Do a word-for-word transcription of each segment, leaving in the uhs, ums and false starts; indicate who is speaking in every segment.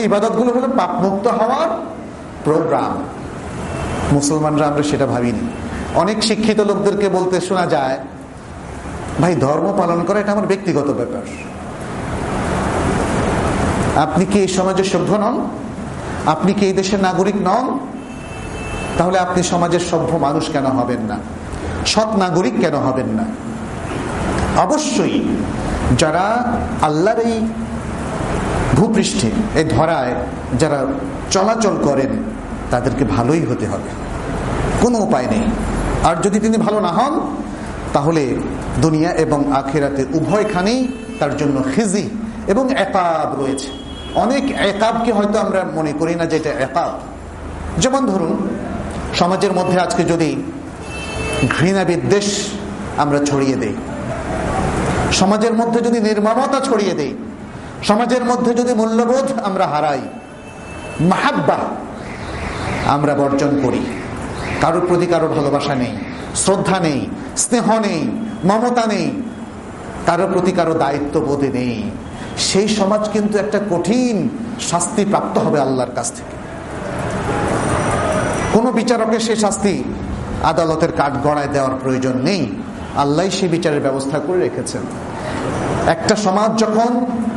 Speaker 1: ইবাদতগুলো হলো পাপ মুক্ত হওয়ার প্রোগ্রাম। মুসলমানরা আমরা সেটা ভাবিনি। অনেক শিক্ষিত লোকদেরকে বলতে শোনা যায়, ভাই ধর্ম পালন করা এটা আমার ব্যক্তিগত ব্যাপার। আপনি কি এই সমাজের সভ্য নন? আপনি কি এই দেশের নাগরিক নন? তাহলে আপনি সমাজের সভ্য মানুষ কেন হবেন না? সৎ নাগরিক কেন হবেন না? অবশ্যই যারা আল্লাহর এই ভূপৃষ্ঠে, এই ধরায় যারা চলাচল করেন, তাদেরকে ভালোই হতে হবে, কোনো উপায় নেই। আর যদি তিনি ভালো না হন, তাহলে দুনিয়া এবং আখিরাতে উভয়খানেই তার জন্য খিজি এবং একাব রয়েছে। অনেক একাবকে হয়তো আমরা মনে করি না যে এটা একাব। যেমন ধরুন, সমাজের মধ্যে আজকে যদি ঘৃণা বিদ্বেষ আমরা ছড়িয়ে দেই, সমাজের মধ্যে যদি নির্মমতা ছড়িয়ে দেই, সমাজের মধ্যে যদি মূল্যবোধ আমরা হারাই, মাহাব্বা আমরা বর্জন করি, কারোর প্রতি কারোর ভালোবাসা নেই, শ্রদ্ধা নেই, স্নেহ নেই, মমতা নেই, কারোর প্রতি কারো দায়িত্ববোধ নেই, সেই সমাজ কিন্তু একটা কঠিন শাস্তি প্রাপ্ত হবে আল্লাহর কাছ থেকে। কোন বিচারকের সেই শাস্তি আদালতের কাঠ গড়ায় দেওয়ার প্রয়োজন নেই, আল্লাহ সেই বিচারের ব্যবস্থা করে রেখেছেন। একটা সমাজ যখন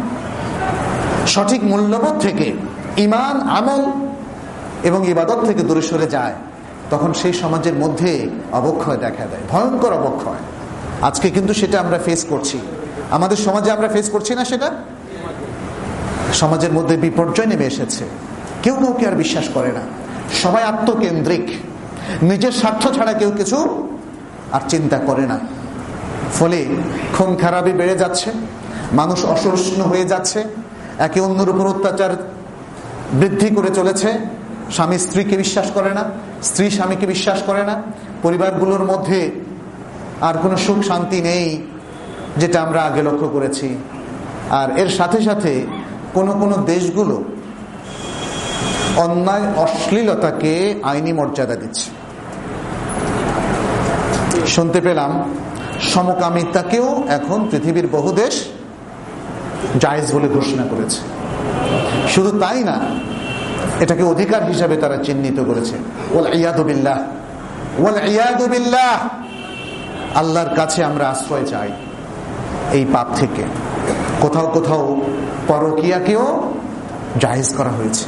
Speaker 1: সঠিক মূল্যবোধ থেকে, ঈমান, আমল এবং ইবাদত থেকে দূরে সরে যায়, তখন সেই সমাজের মধ্যে অবক্ষয় দেখা দেয়, ভয়ঙ্কর অবক্ষয়। আজকে কিন্তু সেটা আমরা ফেস করছি, আমাদের সমাজে আমরা ফেস করছি না সেটা? সমাজের মধ্যে বিপর্যয় নেমে এসেছে, কেউ কাউকে আর বিশ্বাস করে না, সবাই আত্মকেন্দ্রিক, নিজের স্বার্থ ছাড়া কেউ কিছু আর চিন্তা করে না। ফলে খুন খারাপি বেড়ে যাচ্ছে, মানুষ অসহিষ্ণু হয়ে যাচ্ছে, একে অন্যের উপর অত্যাচার বৃদ্ধি করে চলেছে। স্বামী স্ত্রীকে বিশ্বাস করে না, স্ত্রী স্বামীকে বিশ্বাস করে না, পরিবারগুলোর মধ্যে আর কোনো সুখ শান্তি নেই, যেটা আমরা আগে লক্ষ্য করেছি। আর এর সাথে সাথে কোনো কোনো দেশগুলো অন্যায় অশ্লীলতাকে আইনি মর্যাদা দিচ্ছে। শুনতে পেলাম সমকামিতাকেও এখন পৃথিবীর বহু দেশ জায়েজ বলে ঘোষণা করেছে। শুধু তাই না, এটাকে অধিকার হিসাবে তারা চিহ্নিত করেছে। ওয়াল ইয়াদু বিল্লাহ, ওয়াল ইয়াদু বিল্লাহ। আল্লাহর কাছে আমরা আশ্রয় চাই এই পাপ থেকে। কোথাও কোথাও পরকীয়াকেও জায়েজ করা হয়েছে।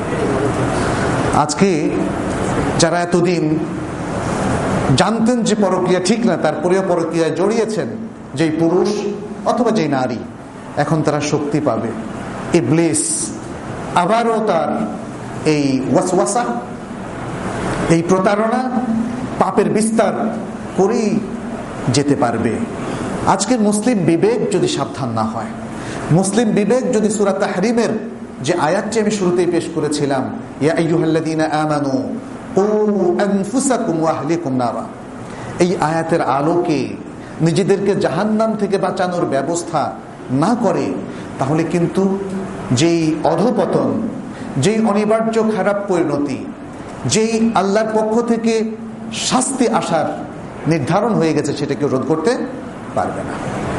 Speaker 1: আজকে যারা এতদিন জানতেন যে পরকীয়া ঠিক না, তারপরেও পরকীয়ায় জড়িয়েছেন যেই পুরুষ অথবা যেই নারী, এখন তারা শক্তি পাবে। ইবলিস আবারও তার এই ওয়াসওয়াসা, এই প্রতারণা, পাপের বিস্তার করেই যেতে পারবে। আজকের মুসলিম বিবেক যদি সাবধান না হয়, মুসলিম বিবেক যদি সূরা তাহরিমের যে আয়াতটি আমি শুরুতেই পেশ করেছিলাম, ইয়া আইয়ুহাল্লাযীনা আমানু কু আনফুসাকুম ওয়া আহলিকুম নারা, এই আয়াতের আলোকে নিজেদেরকে জাহান্নাম থেকে বাঁচানোর ব্যবস্থা না করে, তাহলে কিন্তু যেই অধপতন, যেই অনিবার্য খারাপ পরিণতি, যেই আল্লাহর পক্ষ থেকে শাস্তি আসার নির্ধারণ হয়ে গেছে, সেটা কেউ রোধ করতে পারবে না।